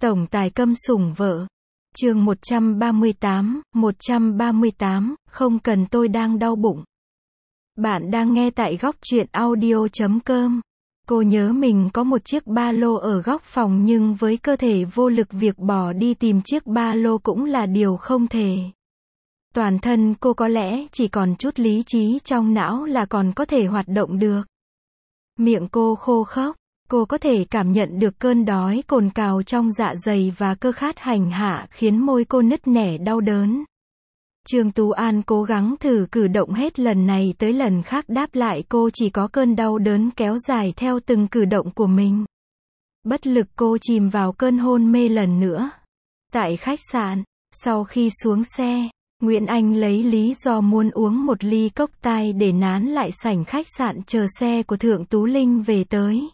Tổng tài câm sủng vợ. Chương 138, không cần tôi đang đau bụng. Bạn đang nghe tại góc truyện audio.com. Cô nhớ mình có một chiếc ba lô ở góc phòng nhưng với cơ thể vô lực việc bỏ đi tìm chiếc ba lô cũng là điều không thể. Toàn thân cô có lẽ chỉ còn chút lý trí trong não là còn có thể hoạt động được. Miệng cô khô khốc. Cô có thể cảm nhận được cơn đói cồn cào trong dạ dày và cơ khát hành hạ khiến môi cô nứt nẻ đau đớn. Trương Tú An cố gắng thử cử động hết lần này tới lần khác đáp lại cô chỉ có cơn đau đớn kéo dài theo từng cử động của mình. Bất lực cô chìm vào cơn hôn mê lần nữa. Tại khách sạn, sau khi xuống xe, Nguyễn Anh lấy lý do muốn uống một ly cốc tai để nán lại sảnh khách sạn chờ xe của Thượng Tú Linh về tới.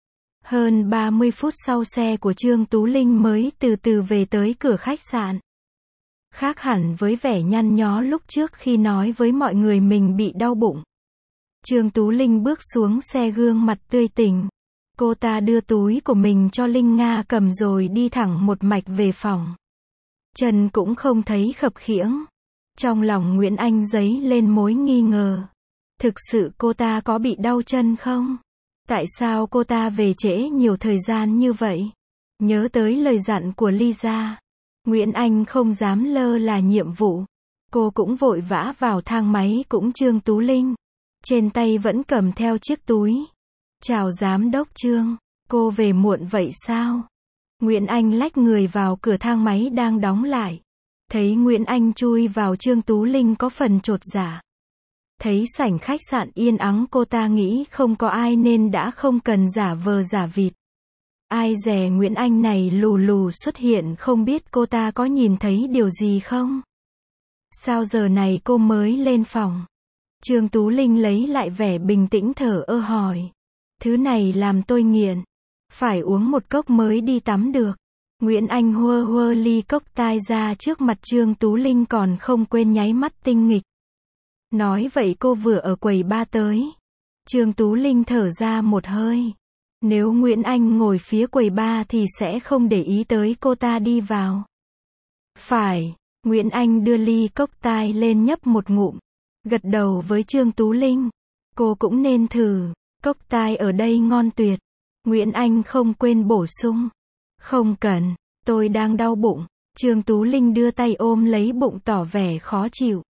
Hơn 30 phút sau xe của Trương Tú Linh mới từ từ về tới cửa khách sạn. Khác hẳn với vẻ nhăn nhó lúc trước khi nói với mọi người mình bị đau bụng. Trương Tú Linh bước xuống xe gương mặt tươi tỉnh. Cô ta đưa túi của mình cho Linh Nga cầm rồi đi thẳng một mạch về phòng. Chân cũng không thấy khập khiễng. Trong lòng Nguyễn Anh dấy lên mối nghi ngờ. Thực sự cô ta có bị đau chân không? Tại sao cô ta về trễ nhiều thời gian như vậy? Nhớ tới lời dặn của Lisa, Nguyễn Anh không dám lơ là nhiệm vụ. Cô cũng vội vã vào thang máy cũng Trương Tú Linh. Trên tay vẫn cầm theo chiếc túi. Chào giám đốc Trương, cô về muộn vậy sao? Nguyễn Anh lách người vào cửa thang máy đang đóng lại. Thấy Nguyễn Anh chui vào Trương Tú Linh có phần chột dạ. Thấy sảnh khách sạn yên ắng cô ta nghĩ không có ai nên đã không cần giả vờ giả vịt. Ai dè Nguyễn Anh này lù lù xuất hiện không biết cô ta có nhìn thấy điều gì không? Sao giờ này cô mới lên phòng? Trương Tú Linh lấy lại vẻ bình tĩnh thở ơ hỏi. Thứ này làm tôi nghiện. Phải uống một cốc mới đi tắm được. Nguyễn Anh hơ hơ ly cốc tai ra trước mặt Trương Tú Linh còn không quên nháy mắt tinh nghịch. Nói vậy cô vừa ở quầy ba tới. Trương Tú Linh thở ra một hơi. Nếu Nguyễn Anh ngồi phía quầy ba thì sẽ không để ý tới cô ta đi vào. Phải, Nguyễn Anh đưa ly cốc tai lên nhấp một ngụm. Gật đầu với Trương Tú Linh. Cô cũng nên thử, cốc tai ở đây ngon tuyệt. Nguyễn Anh không quên bổ sung. Không cần, tôi đang đau bụng. Trương Tú Linh đưa tay ôm lấy bụng tỏ vẻ khó chịu.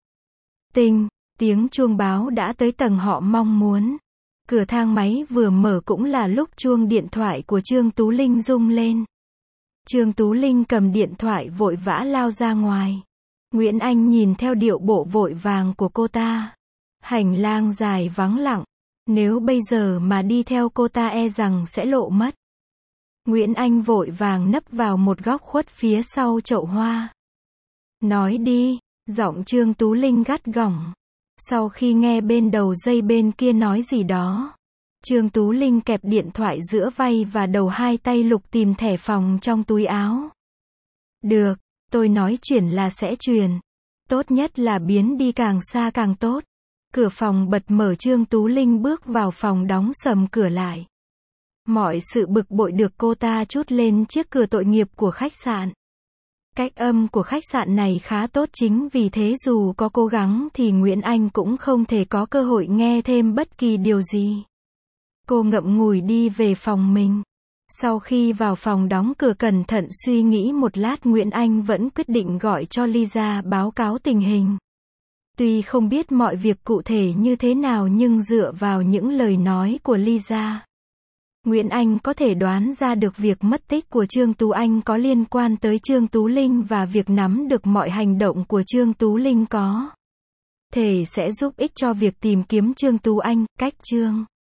Tiếng chuông báo đã tới tầng họ mong muốn. Cửa thang máy vừa mở cũng là lúc chuông điện thoại của Trương Tú Linh rung lên. Trương Tú Linh cầm điện thoại vội vã lao ra ngoài. Nguyễn Anh nhìn theo điệu bộ vội vàng của cô ta. Hành lang dài vắng lặng. Nếu bây giờ mà đi theo cô ta e rằng sẽ lộ mất. Nguyễn Anh vội vàng nấp vào một góc khuất phía sau chậu hoa. Nói đi, giọng Trương Tú Linh gắt gỏng. Sau khi nghe bên đầu dây bên kia nói gì đó, Trương Tú Linh kẹp điện thoại giữa vai và đầu hai tay lục tìm thẻ phòng trong túi áo. Được, tôi nói chuyển là sẽ truyền. Tốt nhất là biến đi càng xa càng tốt. Cửa phòng bật mở Trương Tú Linh bước vào phòng đóng sầm cửa lại. Mọi sự bực bội được cô ta trút lên chiếc cửa tội nghiệp của khách sạn. Cách âm của khách sạn này khá tốt chính vì thế dù có cố gắng thì Nguyễn Anh cũng không thể có cơ hội nghe thêm bất kỳ điều gì. Cô ngậm ngùi đi về phòng mình. Sau khi vào phòng đóng cửa cẩn thận suy nghĩ một lát Nguyễn Anh vẫn quyết định gọi cho Lisa báo cáo tình hình. Tuy không biết mọi việc cụ thể như thế nào nhưng dựa vào những lời nói của Lisa, Nguyễn Anh có thể đoán ra được việc mất tích của Trương Tú Anh có liên quan tới Trương Tú Linh và việc nắm được mọi hành động của Trương Tú Linh có thể sẽ giúp ích cho việc tìm kiếm Trương Tú Anh. Cách Trương